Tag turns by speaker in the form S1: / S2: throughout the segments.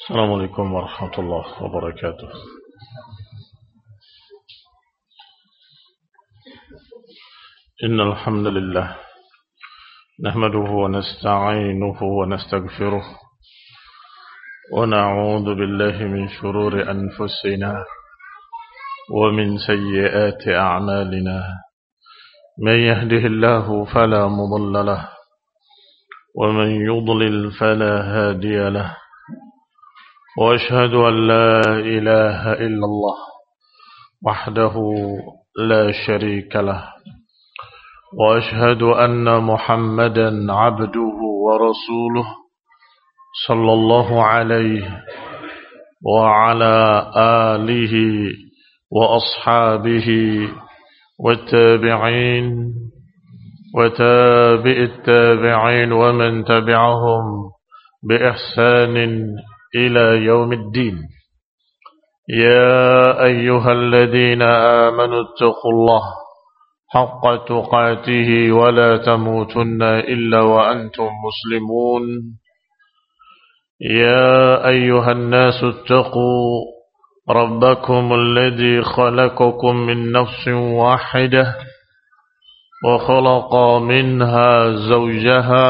S1: السلام عليكم ورحمة الله وبركاته. إن الحمد لله نحمده ونستعينه ونستغفره ونعوذ بالله من شرور أنفسنا ومن سيئات أعمالنا. من يهده الله فلا مضل له ومن يضلل فلا هادي له. وأشهد أن لا إله إلا الله وحده لا شريك له. وأشهد أن محمدا عبده ورسوله صلى الله عليه وعلى آله وأصحابه والتابعين وتابع التابعين ومن تبعهم بإحسان إلى يوم الدين. يا أيها الذين آمنوا اتقوا الله حق تقاته ولا تموتن إلا وأنتم مسلمون. يا أيها الناس اتقوا ربكم الذي خلقكم من نفس واحدة وخلق منها زوجها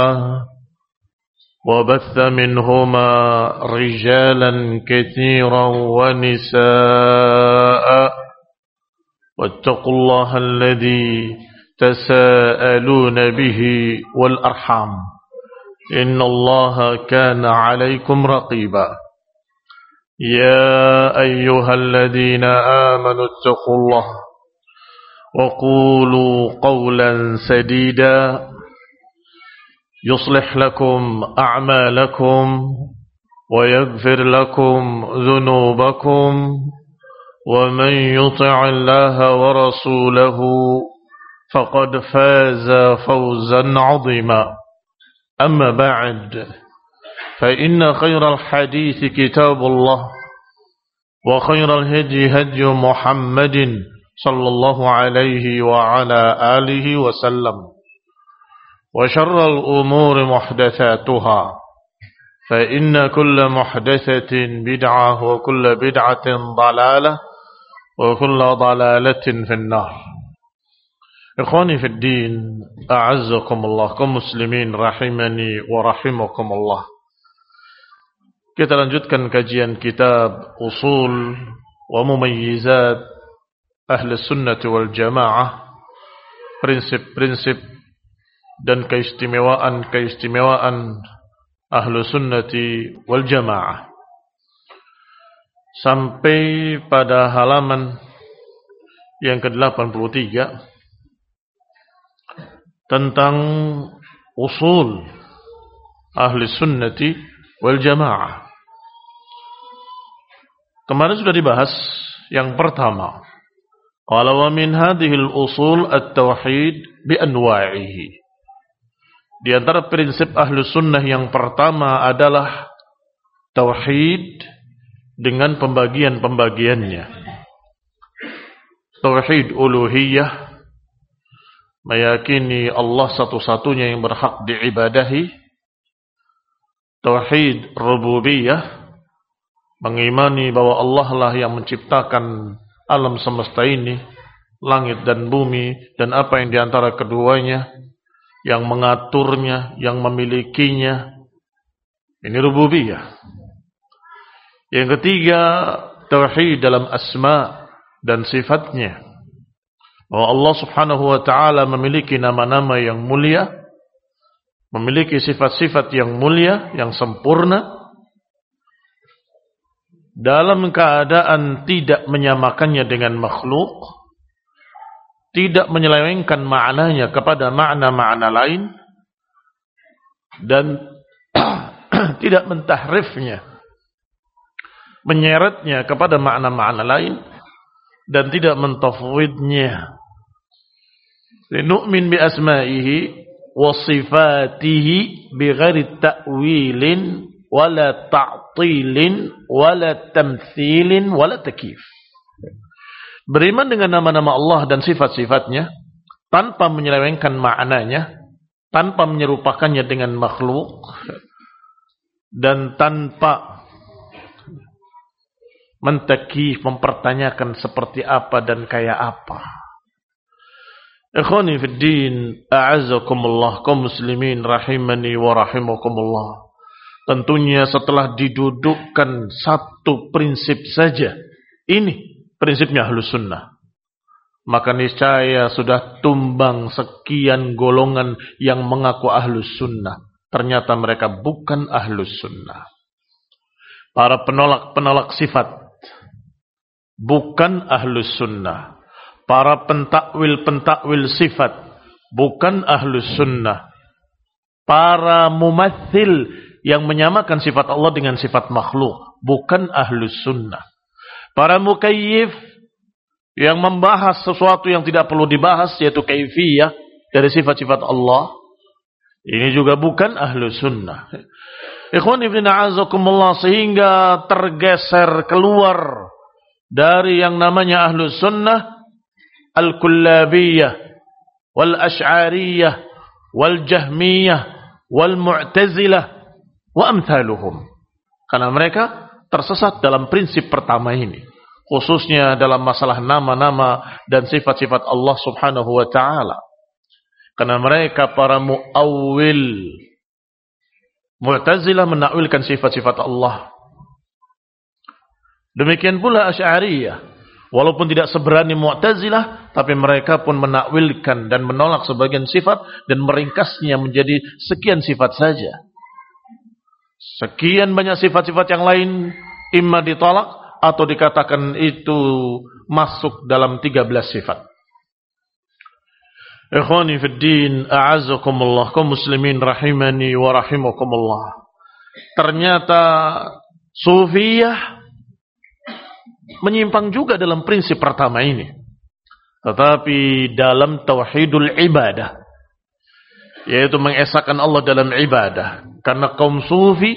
S1: وبث منهما رجالا كثيرا ونساء. واتقوا الله الذي تساءلون به والأرحام إن الله كان عليكم رقيبا. يا أيها الذين آمنوا اتقوا الله وقولوا قولا سديدا يصلح لكم أعمالكم ويغفر لكم ذنوبكم ومن يطع الله ورسوله فقد فاز فوزا عظيما. أما بعد فإن خير الحديث كتاب الله وخير الهدي هدي محمد صلى الله عليه وعلى آله وسلم وشر الأمور محدثاتها فإن كل محدثة بدعة وكل بدعة ضلالة وكل ضلالة في النار. Ikhwani fi din, a'azzakumullah, kaum muslimin rahimani wa rahimakumullah. Kita lanjutkan kajian kitab Usul wa Mumayyizat Ahli Sunnah wal Jamaah, prinsip-prinsip dan keistimewaan Ahlu Sunnati wal Jamaah, sampai pada halaman yang ke-83 tentang usul Ahli Sunnati wal Jamaah. Kemarin sudah dibahas yang pertama, qala wa min hadhil usul at-tauhid bi anwa'ihi. Di antara prinsip Ahlu Sunnah yang pertama adalah tauhid dengan pembagian-pembagiannya. Tauhid uluhiyah, meyakini Allah satu-satunya yang berhak diibadahi. Tauhid rububiyah, mengimani bahwa Allah lah yang menciptakan alam semesta ini, langit dan bumi, dan apa yang diantara keduanya, yang mengaturnya, yang memilikinya. Ini rububiyah. Yang ketiga, tauhid dalam asma dan sifatnya, bahwa Allah subhanahu wa ta'ala memiliki nama-nama yang mulia, memiliki sifat-sifat yang mulia, yang sempurna, dalam keadaan tidak menyamakannya dengan makhluk, tidak menyelewengkan maknanya kepada makna-makna lain, dan tidak mentahrifnya, menyeretnya kepada makna-makna lain, dan tidak mentafwidnya. Nu'min bi asma'ihi wa sifatihi bi ghairi ta'wilin wala ta'tilin wala tamthilin wala takyif. Beriman dengan nama-nama Allah dan sifat-sifatnya tanpa menyelewengkan maknanya, tanpa menyerupakannya dengan makhluk, dan tanpa mentakif, mempertanyakan seperti apa dan kayak apa. Ikhwani fid din, a'azzakumullah, kaum muslimin rahimani wa rahimakumullah. Tentunya setelah didudukkan satu prinsip saja, ini prinsipnya Ahlus Sunnah, maka niscaya sudah tumbang sekian golongan yang mengaku Ahlus Sunnah. Ternyata mereka bukan Ahlus Sunnah. Para penolak-penolak sifat bukan Ahlus Sunnah. Para pentakwil-pentakwil sifat bukan Ahlus Sunnah. Para mumatsil yang menyamakan sifat Allah dengan sifat makhluk bukan Ahlus Sunnah. Para mukayyif yang membahas sesuatu yang tidak perlu dibahas, yaitu kaifiyah dari sifat-sifat Allah, ini juga bukan Ahlus Sunnah. Ikhwan ibn a'azakumullah, sehingga tergeser keluar dari yang namanya Ahlus Sunnah, Al-Kullabiyah, Wal-Ash'ariyah, Wal-Jahmiyah, Wal-Mu'tazilah, wa amthaluhum. Karena mereka tersesat dalam prinsip pertama ini, khususnya dalam masalah nama-nama dan sifat-sifat Allah subhanahu wa ta'ala. Karena mereka para mu'awwil. Mu'tazilah menakwilkan sifat-sifat Allah. Demikian pula Asy'ariyah. Walaupun tidak seberani Mu'tazilah, tapi mereka pun menakwilkan dan menolak sebagian sifat dan meringkasnya menjadi sekian sifat saja. Sekian banyak sifat-sifat yang lain imma ditolak atau dikatakan itu masuk dalam 13 sifat. Ikhwani fid din, a'azzakumullah, kaum muslimin rahimani wa rahimakumullah. Ternyata Sufiyah menyimpang juga dalam prinsip pertama ini. Tetapi dalam tauhidul ibadah, yaitu mengesahkan Allah dalam ibadah. Karena kaum Sufi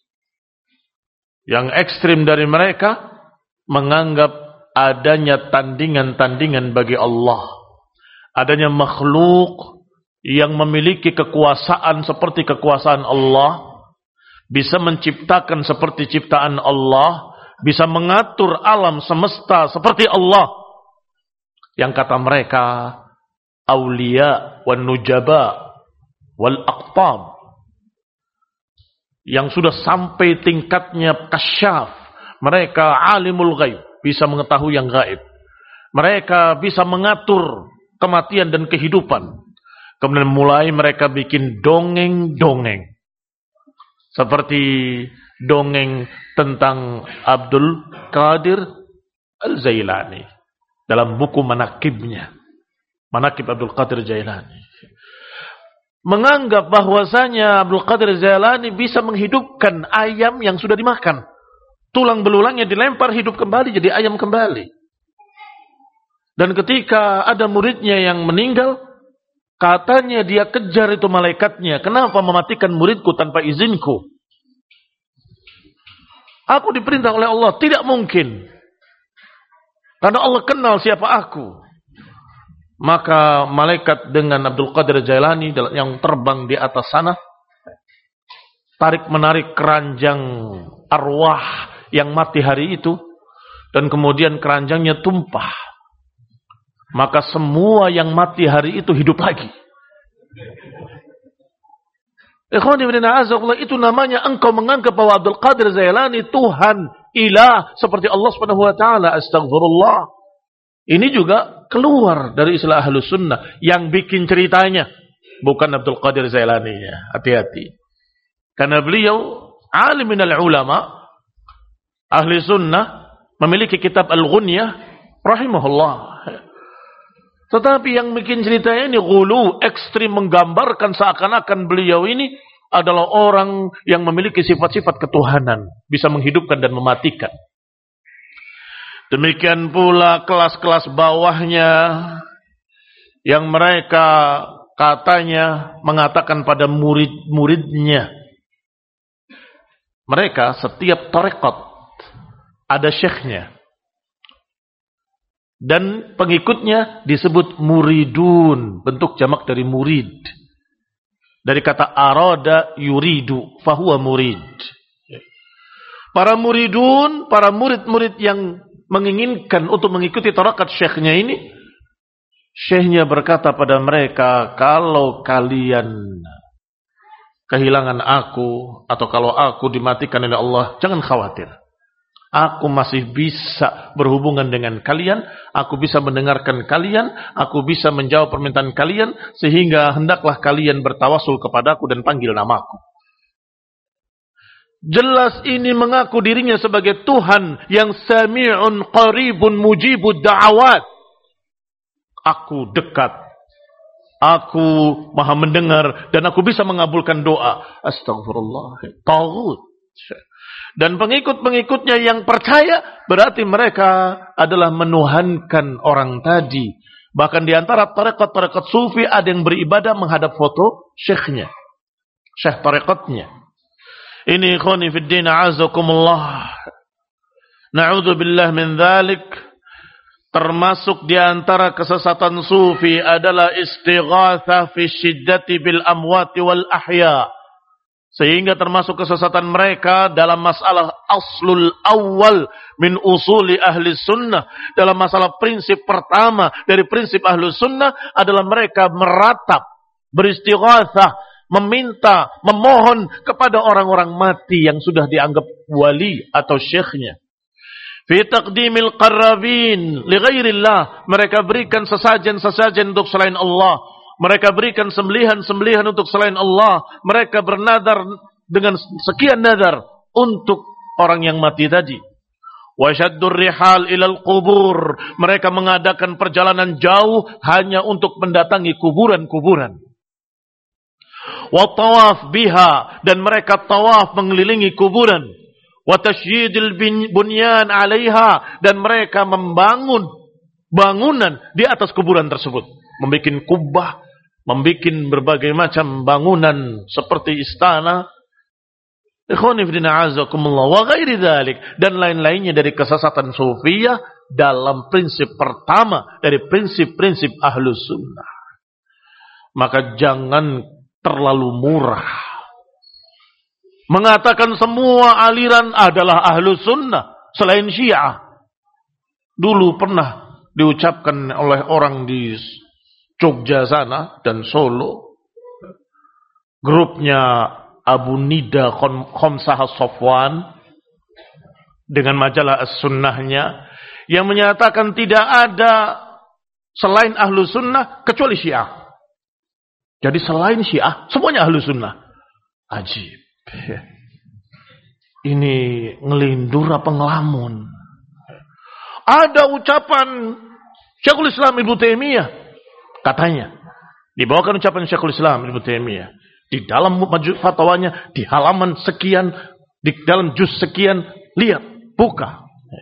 S1: yang ekstrim dari mereka menganggap adanya tandingan-tandingan bagi Allah. Adanya makhluk yang memiliki kekuasaan seperti kekuasaan Allah, bisa menciptakan seperti ciptaan Allah, bisa mengatur alam semesta seperti Allah. Yang kata mereka aulia wan nujaba wal aqtab, yang sudah sampai tingkatnya kasyaf. Mereka alimul ghaib, bisa mengetahui yang gaib. Mereka bisa mengatur kematian dan kehidupan. Kemudian mulai mereka bikin dongeng-dongeng. Seperti dongeng tentang Abdul Qadir Al-Jailani dalam buku manakibnya. Manakib Abdul Qadir Jailani. Menganggap bahwasanya Abdul Qadir Jailani bisa menghidupkan ayam yang sudah dimakan. Tulang belulangnya dilempar, hidup kembali jadi ayam kembali. Dan ketika ada muridnya yang meninggal, katanya dia kejar itu malaikatnya. Kenapa mematikan muridku tanpa izinku? Aku diperintah oleh Allah. Tidak mungkin. Karena Allah kenal siapa aku. Maka malaikat dengan Abdul Qadir Jailani yang terbang di atas sana, tarik menarik keranjang arwah yang mati hari itu. Dan kemudian keranjangnya tumpah. Maka semua yang mati hari itu hidup lagi. Ikhwan ibn a'azakullah, itu namanya engkau menganggap bahwa Abdul Qadir Jailani Tuhan, ilah, seperti Allah subhanahu wa ta'ala. Astagfirullah. Ini juga keluar dari istilah Ahlus Sunnah. Yang bikin ceritanya bukan Abdul Qadir Jailani. Hati-hati. Karena beliau alim minal ulama, ahli sunnah, memiliki kitab Al-Ghunyah, rahimahullah. Tetapi yang bikin ceritanya ini ghulu, ekstrim, menggambarkan seakan-akan beliau ini adalah orang yang memiliki sifat-sifat ketuhanan, bisa menghidupkan dan mematikan. Demikian pula kelas-kelas bawahnya yang mereka katanya mengatakan pada murid-muridnya. Mereka setiap tarekat ada syekhnya. Dan pengikutnya disebut muridun, bentuk jamak dari murid. Dari kata arada yuridu, fahuwa murid. Para muridun, para murid-murid yang menginginkan untuk mengikuti tarikat syekhnya ini, syekhnya berkata pada mereka, kalau kalian kehilangan aku, atau kalau aku dimatikan oleh Allah, jangan khawatir. Aku masih bisa berhubungan dengan kalian, aku bisa mendengarkan kalian, aku bisa menjawab permintaan kalian, sehingga hendaklah kalian bertawasul kepadaku dan panggil namaku. Jelas ini mengaku dirinya sebagai Tuhan yang sami'un qaribun mujibud da'awat. Aku dekat, aku maha mendengar, dan aku bisa mengabulkan doa. Astagfirullah. Taghut. Dan pengikut-pengikutnya yang percaya, berarti mereka adalah menuhankan orang tadi. Bahkan di antara tarekat-tarekat sufi ada yang beribadah menghadap foto syekhnya, syekh tarekatnya. Ini ikhwani fid din a'azakumullah. Na'udzubillah min dzalik. Termasuk di antara kesesatan sufi adalah istighatsah fi syiddati bil amwati wal ahya. Sehingga termasuk kesesatan mereka dalam masalah aslul awal min usuli ahli sunnah. Dalam masalah prinsip pertama dari prinsip ahli sunnah adalah mereka meratap, beristighatsah, meminta, memohon kepada orang-orang mati yang sudah dianggap wali atau syekhnya. Fi taqdimil qarrabin li ghairillah, mereka berikan sesajen-sesajen untuk selain Allah. Mereka berikan sembelihan-sembelihan untuk selain Allah. Mereka bernadar dengan sekian nadar untuk orang yang mati tadi. Wa syaddur rihal ilal qubur, mereka mengadakan perjalanan jauh hanya untuk mendatangi kuburan-kuburan. Wa tawaf biha, dan mereka tawaf mengelilingi kuburan. Wa tasyyidil bunyan 'alaiha, dan mereka membangun bangunan di atas kuburan tersebut, membikin kubah, membikin berbagai macam bangunan seperti istana. Ikhwani fi din a'azakumullah wa ghairi dzalik, dan lain-lainnya dari kesesatan sufiyah dalam prinsip pertama dari prinsip-prinsip Ahlus Sunnah. Maka jangan terlalu murah mengatakan semua aliran adalah Ahlus Sunnah selain Syiah. Dulu pernah diucapkan oleh orang di Jogja sana dan Solo, grupnya Abu Nida Khomsah Sofwan dengan majalah As-Sunnahnya, yang menyatakan tidak ada selain Ahlus Sunnah kecuali Syiah. Jadi selain Syiah semuanya Ahlus Sunnah. Ajib. Ini ngelindur apa ngelamun? Ada ucapan Syekhul Islam Ibnu Taimiyah, katanya dibawakan ucapan Syekhul Islam Ibnu Taimiyah di dalam majmu' fatwanya di halaman sekian, di dalam juz sekian, lihat, buka.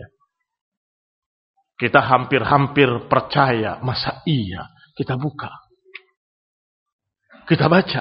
S1: Kita hampir-hampir percaya, masa iya? Kita buka, kita baca.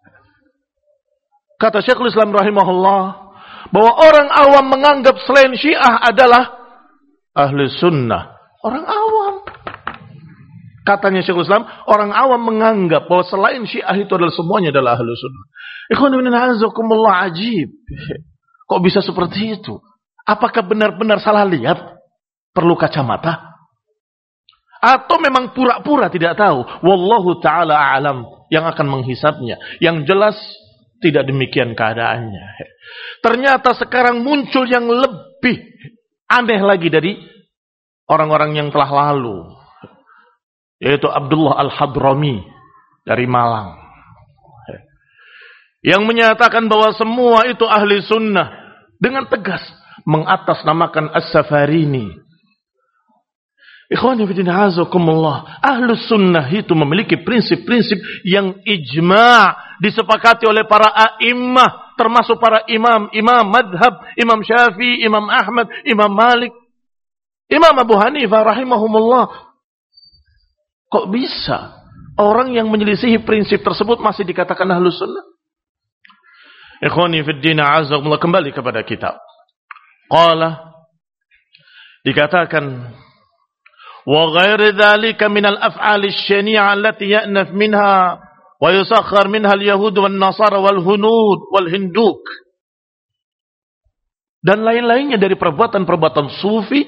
S1: Kata Syekhul Islam rahimahullah bahwa orang awam menganggap selain Syiah adalah Ahli Sunnah. Orang awam. Katanya Syekhul Islam, orang awam menganggap bahwa selain Syiah itu adalah semuanya adalah Ahli Sunnah. Ikhwan ibn a'azakumullah, ajib. Kok bisa seperti itu? Apakah benar-benar salah lihat? Perlu kacamata? Atau memang pura-pura tidak tahu? Wallahu ta'ala a'lam, yang akan menghisapnya. Yang jelas tidak demikian keadaannya. Ternyata sekarang muncul yang lebih aneh lagi dari orang-orang yang telah lalu, yaitu Abdullah Al-Hadrami dari Malang, yang menyatakan bahwa semua itu ahli sunnah dengan tegas mengatasnamakan As-Safarini. Ikhwani fillah azakumullah, ahlus sunnah itu memiliki prinsip-prinsip yang ijma' disepakati oleh para a'immah, termasuk para imam madhab, Imam Syafi'i, Imam Ahmad, Imam Malik, Imam Abu Hanifah rahimahumullah. Kok bisa orang yang menyelisihi prinsip tersebut masih dikatakan ahlus sunnah? Ikhwani fillah azakumullah, kembali kepada kitab. Qala, dikatakan, wa ghairi dzalika minal af'ali syani'ah allati ya'naf minha wa yusakhkhar minha al-yahud wan nasara wal hunud wal hinduk. dan lain-lainnya dari perbuatan-perbuatan sufi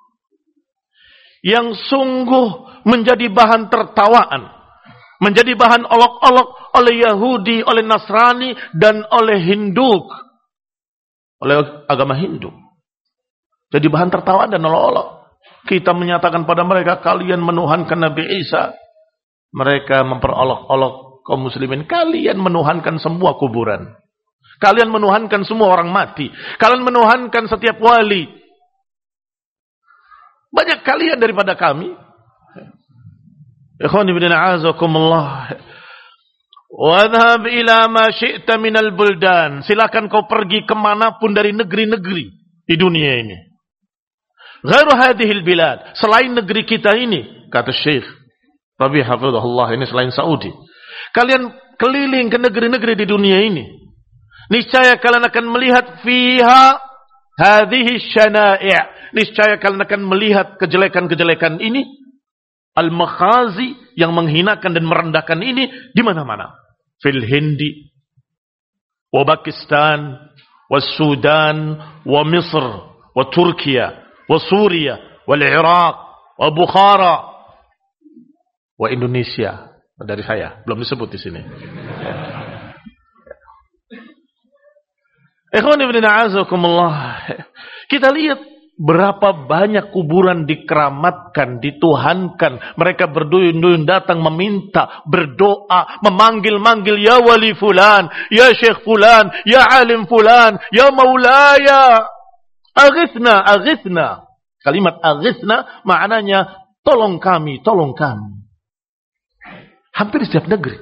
S1: yang sungguh menjadi bahan tertawaan, menjadi bahan olok-olok oleh Yahudi, oleh Nasrani, dan oleh Hindu, oleh agama Hindu. Jadi bahan tertawaan dan olok-olok. Kita menyatakan pada mereka, kalian menuhankan Nabi Isa. Mereka memperolok-olok kaum muslimin, kalian menuhankan semua kuburan. Kalian menuhankan semua orang mati. Kalian menuhankan setiap wali. Banyak kalian daripada kami. Ikhwan ibn a'azakumullah. Wadhab ila ma syi'ta minal buldan. Silakan kau pergi kemanapun dari negeri-negeri di dunia ini. Ghairu hadihil bilad. Selain negeri kita ini. Kata Syekh Rabi' hafizahullah, ini selain Saudi. Kalian keliling ke negeri-negeri di dunia ini. Niscaya kalian akan melihat fiha hadhihi syana'i'. Niscaya kalian akan melihat kejelekan-kejelekan ini. Al-makhazi, yang menghinakan dan merendahkan ini di mana-mana. Fil Hindi, wa Pakistan, wa Sudan, wa Misr, wa Turkiya, wa Suria, wa Iraq, wa Bukhara, wa Indonesia. Dari saya, belum disebut di sini. Ikhwan ibn a'azakumullah. Kita lihat berapa banyak kuburan dikeramatkan, dituhankan. Mereka berduyun-duyun datang meminta, berdoa, memanggil-manggil, ya wali fulan, ya syekh fulan, ya alim fulan, ya maulaya, aghithna, aghithna. Kalimat aghithna maknanya tolong kami, tolong kami. Hampir di setiap negeri.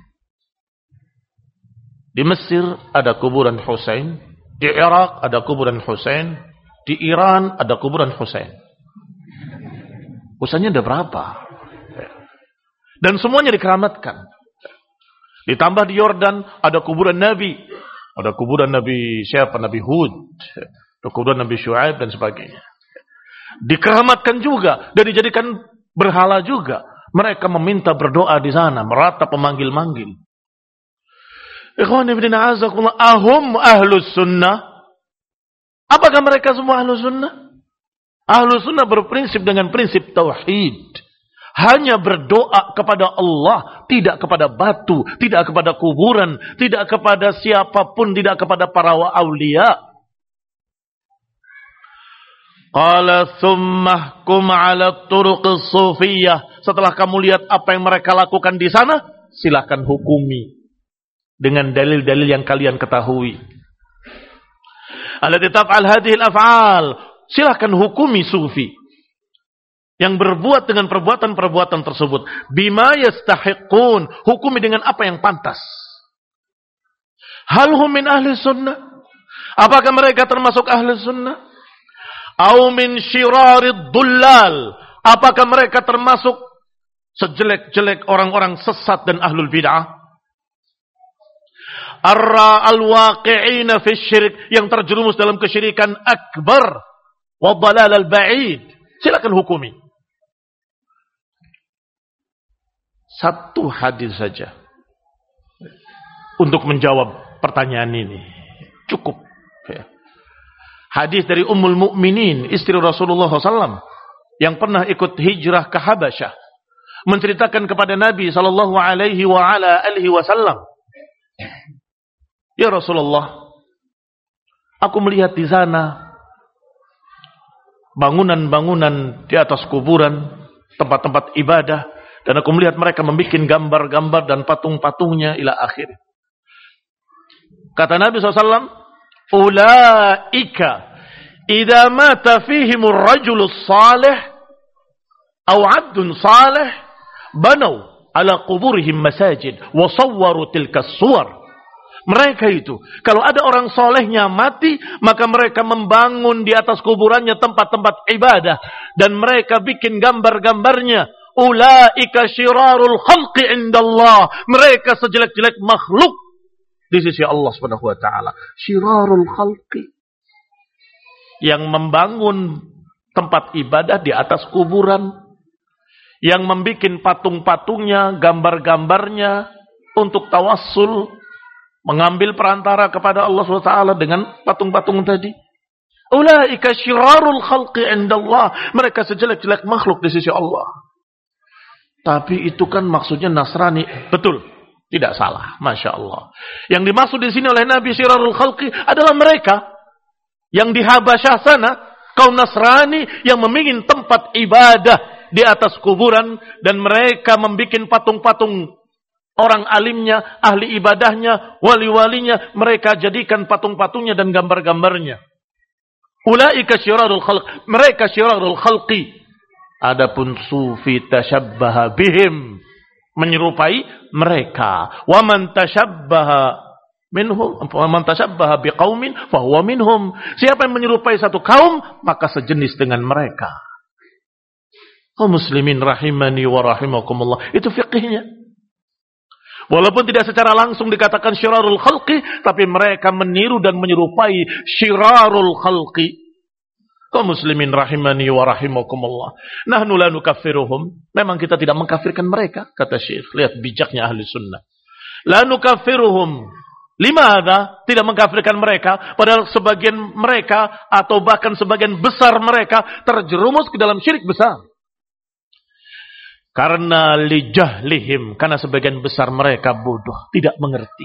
S1: Di Mesir ada kuburan Husain, di Irak ada kuburan Husain, di Iran ada kuburan Husain. Husainnya ada berapa? Dan semuanya dikeramatkan. Ditambah di Yordan ada kuburan Nabi. Ada kuburan Nabi siapa? Nabi Hud. Ada kuburan Nabi Syuaib dan sebagainya. Dikeramatkan juga dan dijadikan berhala juga. Mereka meminta berdoa di sana, meratap memanggil-manggil. Ikhwan ibn a'azakumullah, ahum ahlus sunnah? Apakah mereka semua ahlus sunnah? Ahlus sunnah berprinsip dengan prinsip tauhid. Hanya berdoa kepada Allah, tidak kepada batu, tidak kepada kuburan, tidak kepada siapapun, tidak kepada para awliya. Qala thumma hkum ala turuqis sufiyah. Setelah kamu lihat apa yang mereka lakukan di sana, silakan hukumi dengan dalil-dalil yang kalian ketahui. Allati taf'al hadhihi al-af'al. Silakan hukumi sufi yang berbuat dengan perbuatan-perbuatan tersebut. Bima yastahiqun. Hukumi dengan apa yang pantas. Hal hum min ahli sunnah? Apakah mereka termasuk ahli sunnah? Au min syirarid dullal? Apakah mereka termasuk sejelek-jelek orang-orang sesat dan ahlul bid'ah? Al-waqi'ina fi syirik, yang terjerumus dalam kesyirikan akbar wa dhalal al-ba'id. Silakan hukumi. Satu hadis saja untuk menjawab pertanyaan ini. Cukup. Hadis dari Ummul Mukminin, istri Rasulullah SAW, yang pernah ikut hijrah ke Habasyah, menceritakan kepada Nabi SAW, ya Rasulullah, aku melihat di sana bangunan-bangunan di atas kuburan, tempat-tempat ibadah, dan aku melihat mereka membuat gambar-gambar dan patung-patungnya ila akhir. Kata Nabi SAW, ulaika idza mata fihimur rajulus salih aw 'abdun salih banau ala quburihim masajid wa sawwaru tilka as-suwar. Mereka itu, kalau ada orang solehnya mati, maka mereka membangun di atas kuburannya tempat-tempat ibadah. Dan mereka bikin gambar-gambarnya. Ulaika syirarul khalqi indallah. Mereka sejelek-jelek makhluk di sisi Allah Subhanahu wa taala. Syirarul khalqi. Yang membangun tempat ibadah di atas kuburan. Yang membikin patung-patungnya, gambar-gambarnya untuk tawassul, mengambil perantara kepada Allah SWT dengan patung-patung tadi. Ulaika syirarul khalqi indallah. Mereka sejelek-jelek makhluk di sisi Allah. Tapi itu kan maksudnya Nasrani. Betul. Tidak salah. Masya Allah. Yang dimaksud di sini oleh Nabi syirarul khalqi adalah mereka yang di Habasyah sana, kaum Nasrani yang membuat tempat ibadah di atas kuburan, dan mereka membuat patung-patung orang alimnya, ahli ibadahnya, wali-walinya, mereka jadikan patung-patungnya dan gambar-gambarnya. Ulaika syirarul khalq, mereka syirarul khalqi. Adapun sufi tasyabbaha bihim, menyerupai mereka. Wa man tashabbaha minhum, wa man tashabbaha biqaumin fahuwa minhum. Siapa yang menyerupai satu kaum, maka sejenis dengan mereka. Kaum muslimin rahimani wa rahimakumullah. Itu fiqhnya. Walaupun tidak secara langsung dikatakan syirarul khalqi, tapi mereka meniru dan menyerupai syirarul khalqi. Kaum muslimin rahimani wa rahimakumullah. Nahnu la nukaffiruhum. Memang kita tidak mengkafirkan mereka, kata Syekh. Lihat bijaknya ahli sunnah. La nukaffiruhum. Limadha? Tidak mengkafirkan mereka, padahal sebagian mereka atau bahkan sebagian besar mereka terjerumus ke dalam syirik besar. Karena lijahlihim, karena sebagian besar mereka bodoh, tidak mengerti.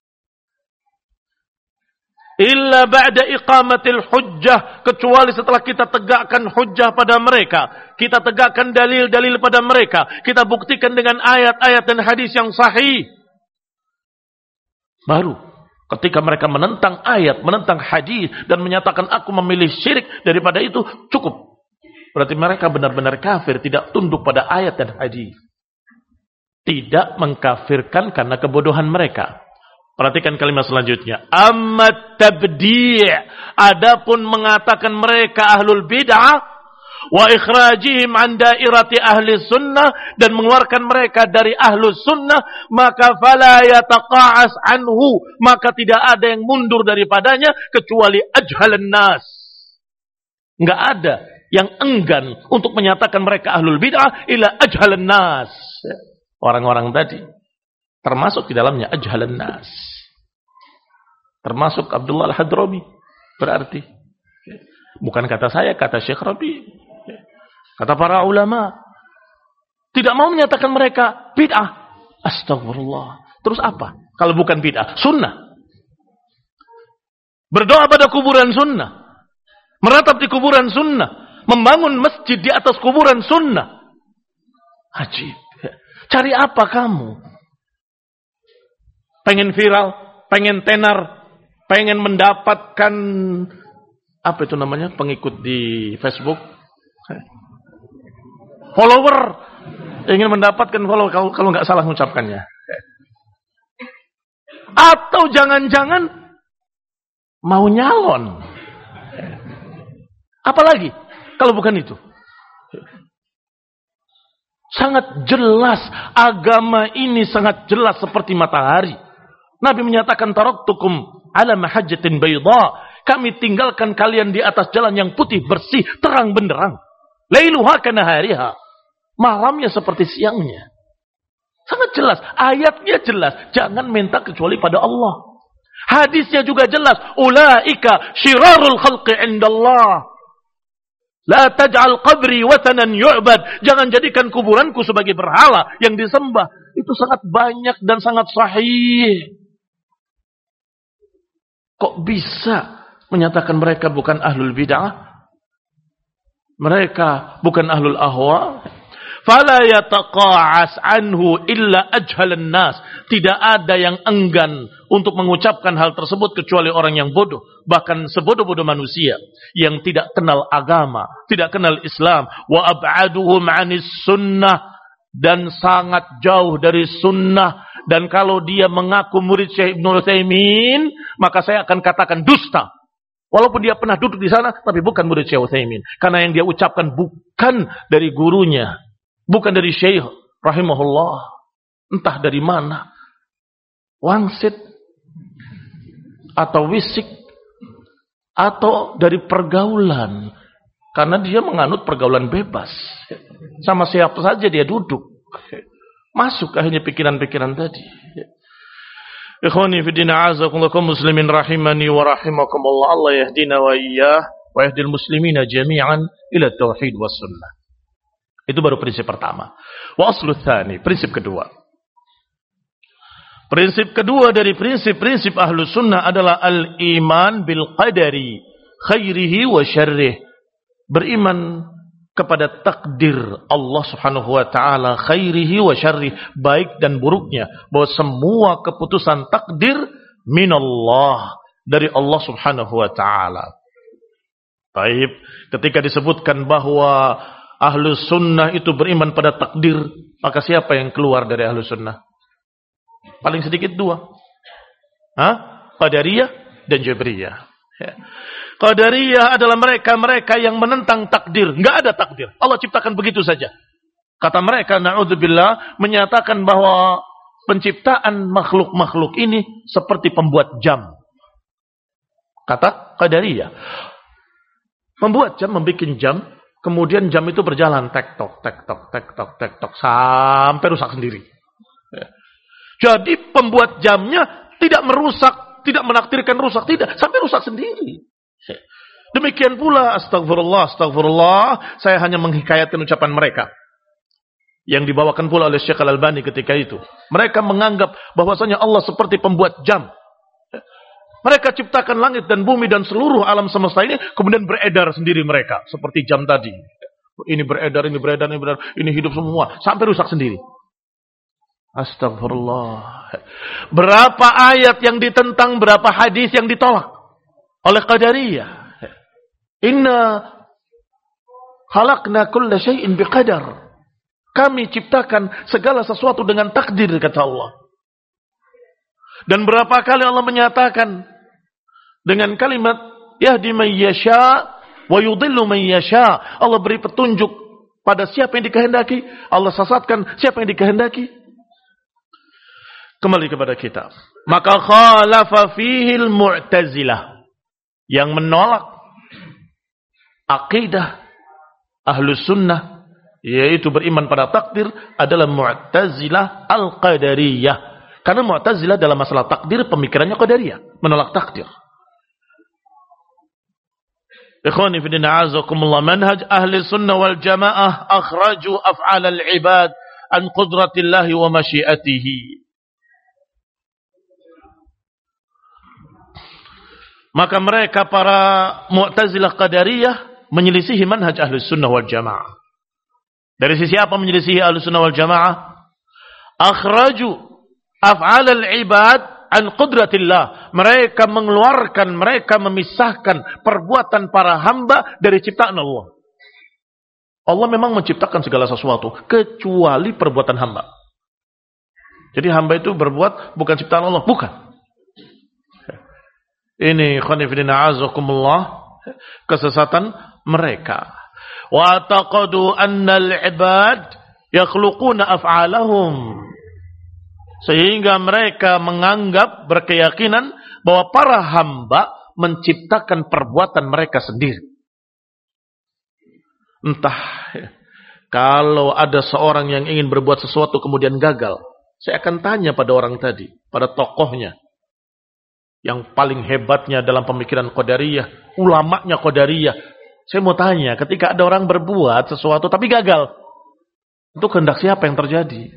S1: Illa ba'da iqamatil hujjah, kecuali setelah kita tegakkan hujjah pada mereka, kita tegakkan dalil-dalil pada mereka, kita buktikan dengan ayat-ayat dan hadis yang sahih. Baru ketika mereka menentang ayat, menentang hadis dan menyatakan aku memilih syirik daripada itu, cukup. Berarti mereka benar-benar kafir, tidak tunduk pada ayat dan hadis. Tidak mengkafirkan karena kebodohan mereka. Perhatikan kalimat selanjutnya. Amma tabdi', adapun mengatakan mereka ahlul bid'ah wa ikhrajihim an dairati ahli sunnah, dan mengeluarkan mereka dari ahlus sunnah, maka fala yataqa'as anhu, maka tidak ada yang mundur daripadanya kecuali ajhalan nas. Enggak ada yang enggan untuk menyatakan mereka ahlul bid'ah ila ajhalan nas. Orang-orang tadi termasuk di dalamnya ajhalan nas. Termasuk Abdullah Al-Hadrami. Berarti bukan kata saya, kata Syekh Rabi. Kata para ulama. Tidak mau menyatakan mereka bid'ah. Astagfirullah. Terus apa? Kalau bukan bid'ah, sunnah. Berdoa pada kuburan sunnah. Meratap di kuburan sunnah. Membangun masjid di atas kuburan sunnah. Ajib. Cari apa kamu? Pengen viral, pengen tenar, pengen mendapatkan apa itu namanya, pengikut di Facebook, follower, ingin mendapatkan follower kalau nggak salah mengucapkannya. Atau jangan-jangan mau nyalon. Apalagi kalau bukan itu. Sangat jelas, agama ini sangat jelas seperti matahari. Nabi menyatakan taraktukum ala mahajjatin bayda, kami tinggalkan kalian di atas jalan yang putih bersih, terang benderang. Lailuha kanahariha, malamnya seperti siangnya. Sangat jelas, ayatnya jelas, jangan minta kecuali pada Allah. Hadisnya juga jelas, ulaika syirarul khalqi indallah. La taj'al qabri wathanan yu'bad. Jangan jadikan kuburanku sebagai berhala yang disembah. Itu sangat banyak dan sangat sahih. Kok bisa menyatakan mereka bukan ahlul bid'ah? Mereka bukan ahlul ahwa? Fala yataqa'as anhu illa ajhalan nas. Tidak ada yang enggan untuk mengucapkan hal tersebut kecuali orang yang bodoh. Bahkan sebodoh-bodoh manusia yang tidak kenal agama, tidak kenal Islam. Wa ab'aduhum 'anis sunnah, dan sangat jauh dari sunnah. Dan kalau dia mengaku murid Syekh Ibnu Utsaimin, maka saya akan katakan dusta. Walaupun dia pernah duduk di sana, tapi bukan murid Syekh Utsaimin. Karena yang dia ucapkan bukan dari gurunya, bukan dari Syekh rahimahullah. Entah dari mana. Wangsit atau wisik atau dari pergaulan. Karena dia menganut pergaulan bebas. Sama siapa saja dia duduk. Masuk akhirnya pikiran-pikiran tadi. Ikhwani fi din a'azakumullah muslimin rahimani wa rahimakumullah. Allah yahdina wa iyyah.
S2: wa yahdil muslimina jami'an ila tauhid was sunnah. Itu baru prinsip pertama. Wa aslu tsani, prinsip kedua. Prinsip kedua dari prinsip-prinsip Ahlus Sunnah adalah al-iman bil qadari khairihi wa syarrih. Beriman kepada takdir Allah Subhanahu wa taala khairihi wa syarrih, baik dan buruknya, bahwa semua keputusan takdir minallah, dari Allah Subhanahu wa taala. Baik, ketika disebutkan bahwa Ahlus Sunnah itu beriman pada takdir, maka siapa yang keluar dari Ahlus Sunnah? Paling sedikit dua. Qadariyah dan Jabriyah. Qadariyah adalah mereka yang menentang takdir. Enggak ada takdir. Allah ciptakan begitu saja. Kata mereka, na'udzubillah, menyatakan bahwa penciptaan makhluk-makhluk ini seperti pembuat jam. Kata Qadariyah. Membuat jam, membuat jam, kemudian jam itu berjalan tek-tok, tek-tok, tek-tok, tek-tok, sampai rusak sendiri. Jadi pembuat jamnya tidak merusak, tidak menakdirkan rusak, tidak, sampai rusak sendiri. Demikian pula, astagfirullah, saya hanya menghikayatkan ucapan mereka yang dibawakan pula oleh Syekh Al-Albani ketika itu. Mereka menganggap bahwasanya Allah seperti pembuat jam. Mereka ciptakan langit dan bumi dan seluruh alam semesta ini, kemudian beredar sendiri mereka, seperti jam tadi. Ini beredar, ini hidup semua, sampai rusak sendiri. Astagfirullah. Berapa ayat yang ditentang, berapa hadis yang ditolak oleh Qadariyah. Inna khalaqna kulla syai'in biqadar. Kami ciptakan segala sesuatu dengan takdir, kata Allah. Dan berapa kali Allah menyatakan dengan kalimat yahdi man yasha wa yudhillu man yasha. Allah beri petunjuk pada siapa yang dikehendaki, Allah sesatkan siapa yang dikehendaki. Kembali kepada kita. Maka khalafa fihil mu'tazilah, yang menolak akidah Ahlus Sunnah, yaitu beriman pada takdir, adalah Mu'tazilah Al-Qadariyah. Karena Mu'tazilah dalam masalah takdir pemikirannya Qadariyah, menolak takdir. Ikhwani fi din a'azakumullah, manhaj ahli sunnah wal jamaah akhraju af'al al-ibad an qudratillahi wa masyiatihi. Maka mereka para Mu'tazilah Qadariyah menyelisihi manhaj ahli sunnah wal jamaah. Dari sisi apa menyelisihi ahli sunnah wal jamaah? Akhraju af'al al-ibad an qudratillah. Mereka mengeluarkan, mereka memisahkan perbuatan para hamba dari ciptaan Allah. Allah memang menciptakan segala sesuatu kecuali perbuatan hamba. Jadi hamba itu berbuat bukan ciptaan Allah, bukan. Ini khonifidina azakumullah, kesesatan mereka. Wa taqadu anna al-ibad yakhluquna af'alahum. Sehingga mereka menganggap, berkeyakinan bahwa para hamba menciptakan perbuatan mereka sendiri. Entah, kalau ada seorang yang ingin berbuat sesuatu kemudian gagal, saya akan tanya pada orang tadi, pada tokohnya, yang paling hebatnya dalam pemikiran Qadariyah, ulamanya Qadariyah. Saya mau tanya, ketika ada orang berbuat sesuatu tapi gagal, itu kehendak siapa yang terjadi?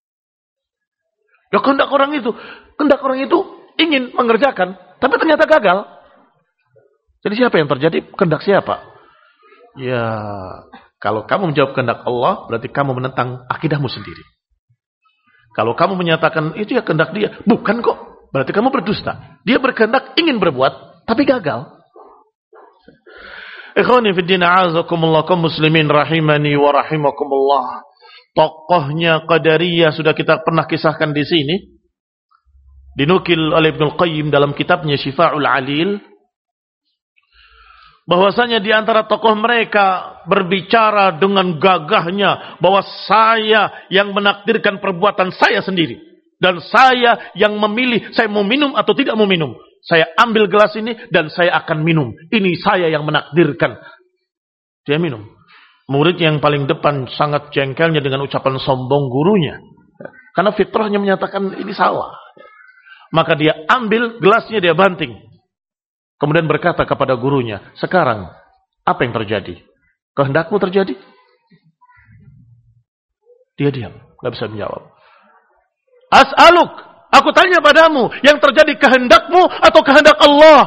S2: Ya kehendak orang itu ingin mengerjakan, tapi ternyata gagal. Jadi siapa yang terjadi? Kehendak siapa? Ya, kalau kamu menjawab kehendak Allah, berarti kamu menentang akidahmu sendiri. Kalau kamu menyatakan itu ya kehendak dia, bukan kok, berarti kamu berdusta. Dia berkehendak ingin berbuat, tapi gagal. Ikhwani fi din a'azakumullah, kaum muslimin rahimani wa rahimakumullah. Tokohnya Qadariyah sudah kita pernah kisahkan di sini. Dinukil oleh Ibnul Qayyim dalam kitabnya Syifa'ul Alil, bahwasanya di antara tokoh mereka berbicara dengan gagahnya bahwa saya yang menakdirkan perbuatan saya sendiri. Dan saya yang memilih saya mau minum atau tidak mau minum. Saya ambil gelas ini dan saya akan minum. Ini saya yang menakdirkan. Dia minum. Murid yang paling depan sangat jengkelnya dengan ucapan sombong gurunya. Karena fitrahnya menyatakan ini salah. Maka dia ambil gelasnya, dia banting. Kemudian berkata kepada gurunya, sekarang Apa yang terjadi? Kehendakmu terjadi? Dia diam, gak bisa menjawab. As'aluk, aku tanya padamu, yang terjadi kehendakmu atau kehendak Allah?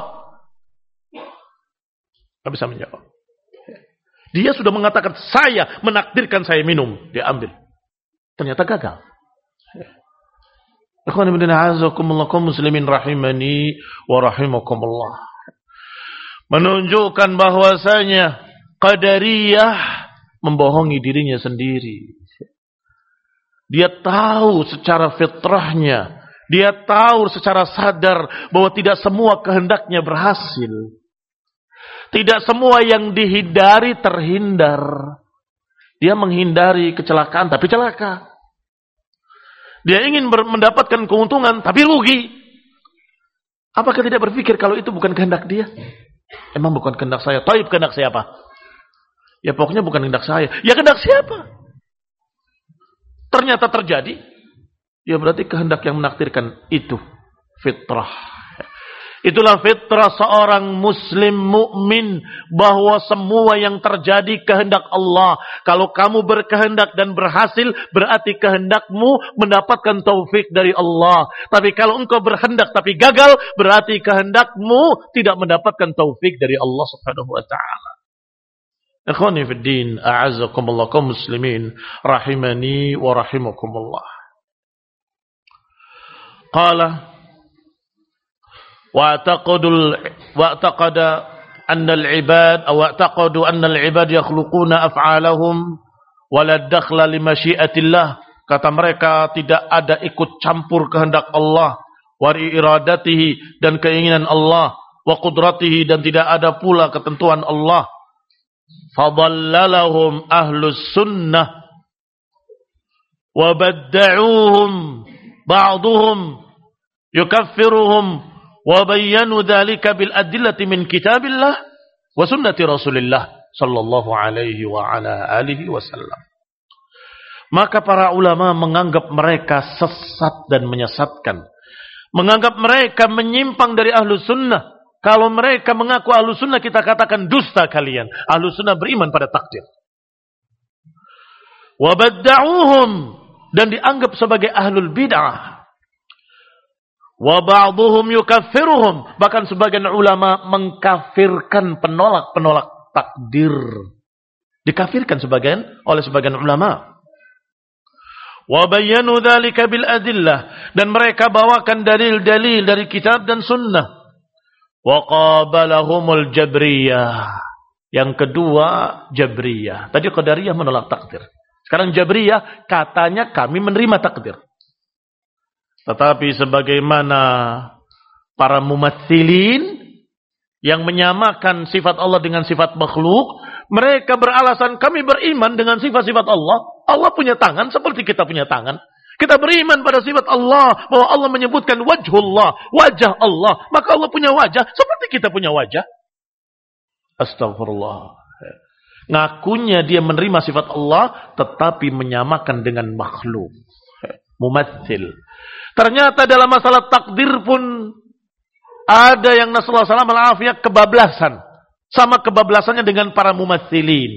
S2: Gak bisa menjawab. Dia sudah mengatakan, saya menakdirkan saya minum. Dia ambil. Ternyata gagal. Ikhwan ibn a'azakumullah muslimin rahimani wa rahimakumullah. Menunjukkan bahwasanya Qadariyah membohongi dirinya sendiri. Dia tahu secara fitrahnya, dia tahu secara sadar bahwa tidak semua kehendaknya berhasil. Tidak semua yang dihindari terhindar. Dia menghindari kecelakaan tapi celaka. Dia ingin mendapatkan keuntungan tapi rugi. Apakah tidak berpikir kalau itu bukan kehendak dia? Emang bukan kehendak saya. Taib kehendak siapa? Ya pokoknya bukan kehendak saya. Ya kehendak siapa? Ternyata terjadi. Ya berarti kehendak yang menakdirkan itu. Fitrah. Itulah fitrah seorang muslim mukmin, bahwa semua yang terjadi kehendak Allah. Kalau kamu berkehendak dan berhasil, berarti kehendakmu mendapatkan taufik dari Allah. Tapi kalau engkau berkehendak tapi gagal, berarti kehendakmu tidak mendapatkan taufik dari Allah Subhanahu wa taala. Ikhwani fid din, a'azzakumullah kaum muslimin rahimani wa rahimakumullah. Qala واعتقد أن العباد يخلقون أفعالهم ولا دخل لمشيئة الله. Kata mereka tidak ada ikut campur kehendak Allah, wa iradatihi dan keinginan Allah, wa qudratihi dan tidak ada pula ketentuan Allah. Fadallalahum ahlus sunnah wa badda'uhum ba'duhum yukaffiruhum wa bayyanu dzalika bil adillati min kitabillah wa sunnati Rasulillah sallallahu alaihi wa ala alihi wasallam. Maka para ulama menganggap mereka sesat dan menyesatkan. Menganggap mereka menyimpang dari ahlu sunnah. Kalau mereka mengaku ahlu sunnah, kita katakan dusta kalian. Ahlu sunnah beriman pada takdir. Wa badda'uhum dan dianggap sebagai ahlul bid'ah. Wa ba'dhum yukaffiruhum, bahkan sebagian ulama mengkafirkan penolak takdir. Dikafirkan oleh sebagian ulama. Wa bayyanu dzalika bil adillah, dan mereka bawakan dalil-dalil dari kitab dan sunnah. Wa qabalahumul jabriyah. Yang kedua Jabriyah. Tadi Qadariyah menolak takdir. Sekarang Jabriyah katanya kami menerima takdir. Tetapi sebagaimana para mumatsilin yang menyamakan sifat Allah dengan sifat makhluk, mereka beralasan kami beriman dengan sifat-sifat Allah. Allah punya tangan seperti kita punya tangan. Kita beriman pada sifat Allah, bahwa Allah menyebutkan wajhullah, wajah Allah. Maka Allah punya wajah seperti kita punya wajah. Astagfirullah. Ngakunya dia menerima sifat Allah, tetapi menyamakan dengan makhluk. Mumatsil. Ternyata dalam masalah takdir pun ada yang Nasallahu alaihi wasallam kebablasan. Sama kebablasannya dengan para mumatsilin.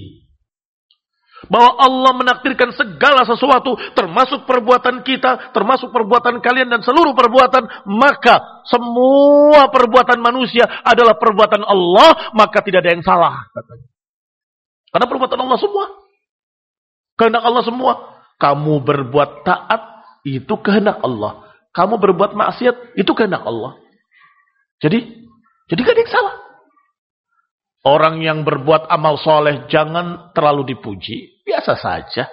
S2: Bahwa Allah menakdirkan segala sesuatu, termasuk perbuatan kita, termasuk perbuatan kalian dan seluruh perbuatan. Maka semua perbuatan manusia adalah perbuatan Allah, maka tidak ada yang salah. Katanya. Karena perbuatan Allah semua. Kehendak Allah semua. Kamu berbuat taat, itu kehendak Allah. Kamu berbuat maksiat, itu kehendak Allah. Jadi gak ada yang salah. Orang yang berbuat amal soleh jangan terlalu dipuji. Biasa saja.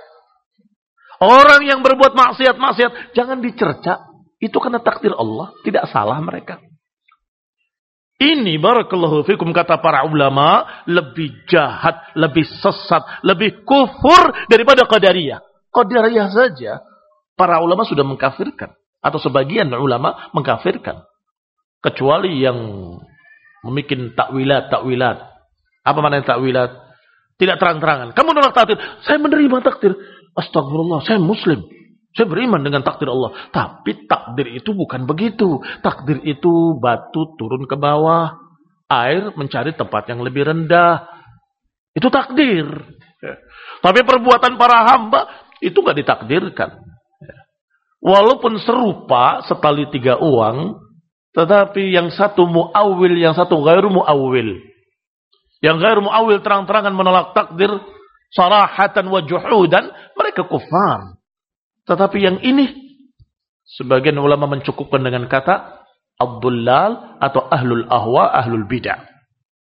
S2: Orang yang berbuat maksiat jangan dicerca. Itu karena takdir Allah. Tidak salah mereka. Ini barakallahu fikum kata para ulama, lebih jahat, lebih sesat, lebih kufur daripada Qadariyah. Qadariyah saja para ulama sudah mengkafirkan. Atau sebagian ulama mengkafirkan. Kecuali yang membuat takwilat. Apa maknanya takwilat? Tidak terang-terangan. Kamu menolak takdir. Saya menerima takdir. Astagfirullah, saya muslim. Saya beriman dengan takdir Allah. Tapi takdir itu bukan begitu. Takdir itu batu turun ke bawah. Air mencari tempat yang lebih rendah. Itu takdir. Tapi perbuatan para hamba itu nggak ditakdirkan. Walaupun serupa setali 3 uang, tetapi yang satu mu'awil, yang satu ghairu mu'awil. Yang ghairu mu'awil terang-terangan menolak takdir, sarahatan wa juhudan, mereka kufar. Tetapi yang ini, sebagian ulama mencukupkan dengan kata ad-dullal atau ahlul ahwa, ahlul bid'ah.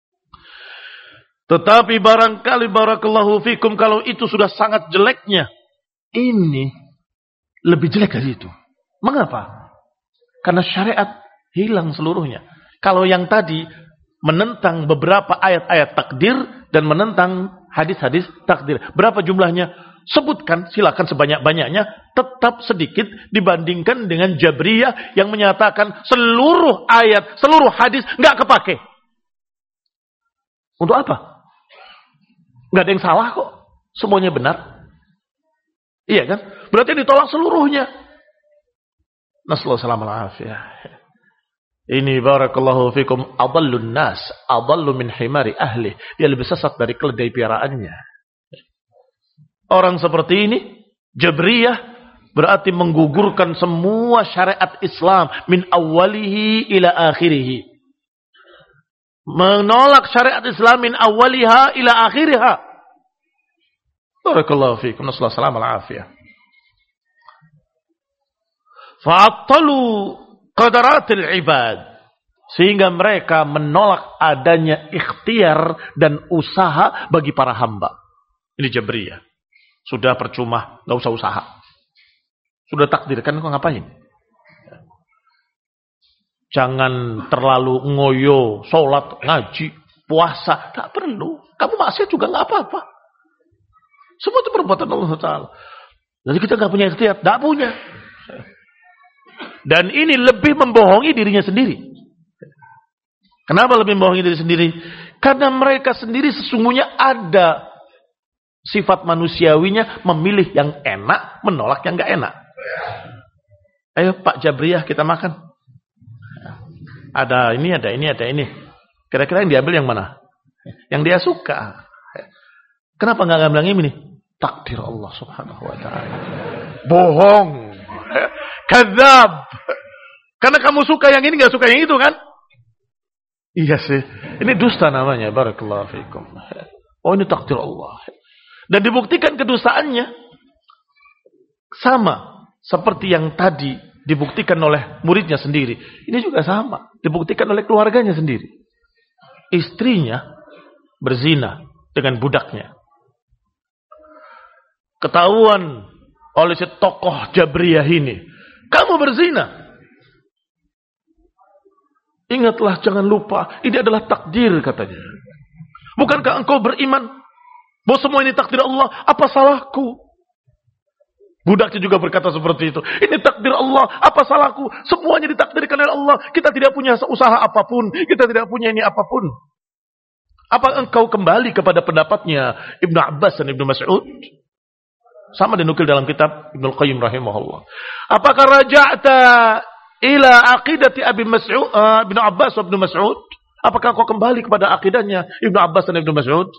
S2: Tetapi barangkali barakallahu fikum kalau itu sudah sangat jeleknya, ini lebih jelek dari itu. Mengapa? Karena syariat hilang seluruhnya. Kalau yang tadi menentang beberapa ayat-ayat takdir dan menentang hadis-hadis takdir. Berapa jumlahnya? Sebutkan, silakan sebanyak-banyaknya. Tetap sedikit dibandingkan dengan Jabriyah yang menyatakan seluruh ayat, seluruh hadis nggak kepake. Untuk apa? Nggak ada yang salah kok. Semuanya benar. Iya kan? Berarti ditolak seluruhnya. Nasallahu alaihi wasallam. Ini barakallahu fikum adallun nas, adallu min himari ahli. Dia lebih sesat dari keledai piaraannya. Orang seperti ini, Jabriyah, berarti menggugurkan semua syariat Islam min awalihi ila akhirihi. Menolak syariat Islam min awaliha ila akhiriha. Barakallahu fikum. Nasallahu alaihi wasallam. Fa'attalu qadaratil ibad. Sehingga mereka menolak adanya ikhtiar dan usaha bagi para hamba. Ini Jabriyah. Sudah percuma, gak usah usaha. Sudah takdirkan, kok ngapain? Jangan terlalu ngoyo, sholat, ngaji, puasa. Tak perlu. Kamu maksiat juga gak apa-apa. Semua itu perbuatan Allah Ta'ala. Jadi kita gak punya ikhtiar. Tak punya. Dan ini lebih membohongi dirinya sendiri. Kenapa lebih membohongi diri sendiri? Karena mereka sendiri sesungguhnya ada sifat manusiawinya memilih yang enak, menolak yang gak enak. Ayo Pak Jabriyah kita makan. Ada ini, ada ini, ada ini. Kira-kira yang diambil yang mana? Yang dia suka. Kenapa gak bilang ini? Takdir Allah subhanahu wa ta'ala. Bohong. Kadzab. Karena kamu suka yang ini, gak suka yang itu kan? Iya sih. Ini dusta namanya. Barakallahu fikum. Oh ini takdir Allah. Dan dibuktikan kedustaannya. Sama. Seperti yang tadi dibuktikan oleh muridnya sendiri. Ini juga sama. Dibuktikan oleh keluarganya sendiri. Istrinya berzina dengan budaknya. Ketahuan oleh si tokoh Jabriyah ini. Kamu berzina. Ingatlah, jangan lupa. Ini adalah takdir katanya. Bukankah engkau beriman bahwa semua ini takdir Allah? Apa salahku? Budaknya juga berkata seperti itu. Ini takdir Allah. Apa salahku? Semuanya ditakdirkan oleh Allah. Kita tidak punya usaha apapun. Kita tidak punya ini apapun. Apa engkau kembali kepada pendapatnya Ibnu Abbas dan Ibnu Mas'ud? Sama dinukil dalam kitab Ibnu Qayyim rahimahullah. Apakah raja'ta ila aqidati Abi Mas'ud, Ibnu Abbas wa Ibnu Mas'ud? Apakah kau kembali kepada akidahnya Ibnu Abbas dan Ibnu Mas'ud?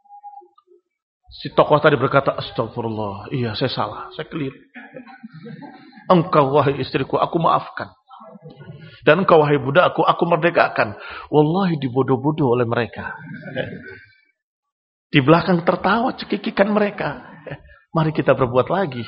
S2: Si tokoh tadi berkata, astagfirullah, iya saya salah, saya keliru. Engkau wahai istriku, aku maafkan. Dan engkau wahai budakku, aku merdekakan. Wallahi dibodoh-bodoh oleh mereka. Di belakang tertawa cekikikan mereka. Mari kita berbuat lagi.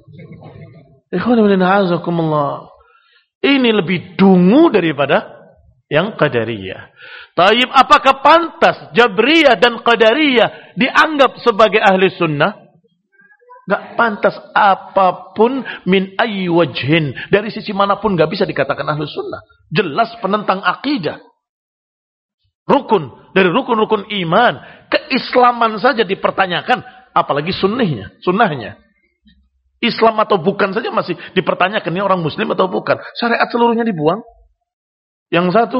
S2: Ini lebih dungu daripada yang Qadariyah. Taib, apakah pantas Jabriyah dan Qadariyah dianggap sebagai ahli sunnah? Gak pantas apapun min ayyi wajhin. Dari sisi manapun gak bisa dikatakan ahli sunnah. Jelas penentang akidah. Rukun. Dari rukun-rukun iman. Keislaman saja dipertanyakan. Apalagi sunnahnya. Islam atau bukan saja masih dipertanyakan. Ini orang muslim atau bukan. Syariat seluruhnya dibuang. Yang satu.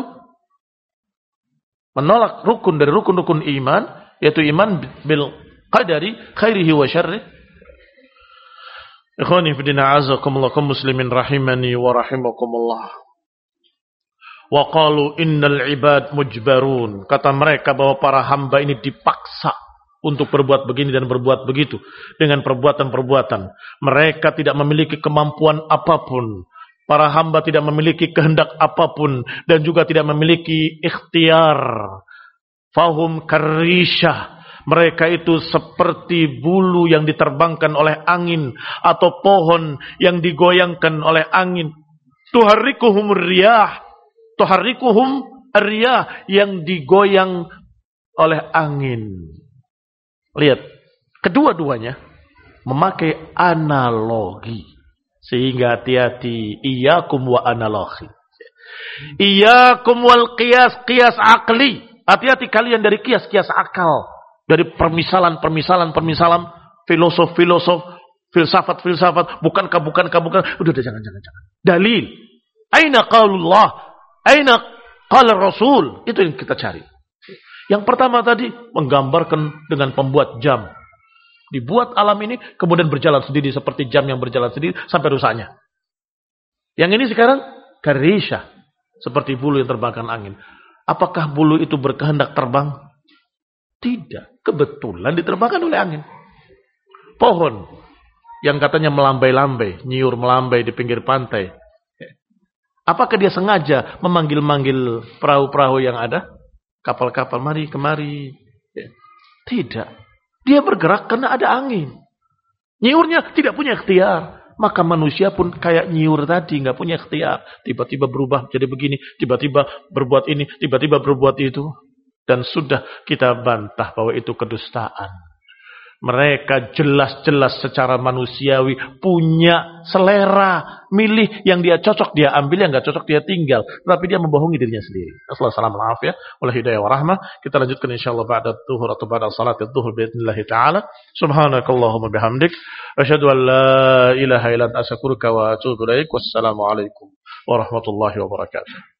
S2: Menolak rukun dari rukun-rukun iman. Yaitu iman bil qadari khairihi wa syarrih. Ikhwani fidina azakumullah kaum muslimin rahimani wa rahimakumullah. Wa qalu innal ibad mujbarun. Kata mereka bahwa para hamba ini dipaksa. untuk berbuat begini dan berbuat begitu dengan perbuatan-perbuatan. Mereka tidak memiliki kemampuan apapun. Para hamba tidak memiliki kehendak apapun dan juga tidak memiliki ikhtiar. Fahum karishah. Mereka itu seperti bulu yang diterbangkan oleh angin atau pohon yang digoyangkan oleh angin. Tuharrikuhum riyah. Tuharrikuhum riyah yang digoyang oleh angin. Lihat, kedua-duanya memakai analogi. Sehingga hati-hati, iyyakum wa analogi. Iyyakum wal qiyas, qiyas akli. Hati-hati kalian dari kias-kias akal. Dari permisalan, filosof, filsafat. Bukankah. Udah, jangan. Dalil. Aina qaulullah? Aina qala Rasul? Itu yang kita cari. Yang pertama tadi, menggambarkan dengan pembuat jam. Dibuat alam ini, kemudian berjalan sendiri seperti jam yang berjalan sendiri sampai rusaknya. Yang ini sekarang, karisha. Seperti bulu yang terbangkan angin. Apakah bulu itu berkehendak terbang? Tidak. Kebetulan diterbangkan oleh angin. Pohon yang katanya melambai-lambai, nyiur melambai di pinggir pantai. Apakah dia sengaja memanggil-manggil perahu-perahu yang ada? Kapal-kapal, mari kemari. Tidak. Dia bergerak karena ada angin. Nyiurnya tidak punya ikhtiar. Maka manusia pun kayak nyiur tadi, nggak punya ikhtiar. Tiba-tiba berubah jadi begini, tiba-tiba berbuat ini, tiba-tiba berbuat itu. Dan sudah kita bantah bahwa itu kedustaan. Mereka jelas-jelas secara manusiawi punya selera. Milih yang dia cocok, dia ambil, yang nggak cocok dia tinggal. Tapi dia membohongi dirinya sendiri. Assalamualaikum ya. Wal hidayah wa rahmah. Kita lanjutkan insyaAllah ba'da tuhur atau ba'da salat tuhur bi'idnillahi ta'ala. Subhanakallahumma bihamdik. Asyhadu an la ilaha illa anta astaghfiruka wa atubu ilaik. Wassalamualaikum warahmatullahi wabarakatuh.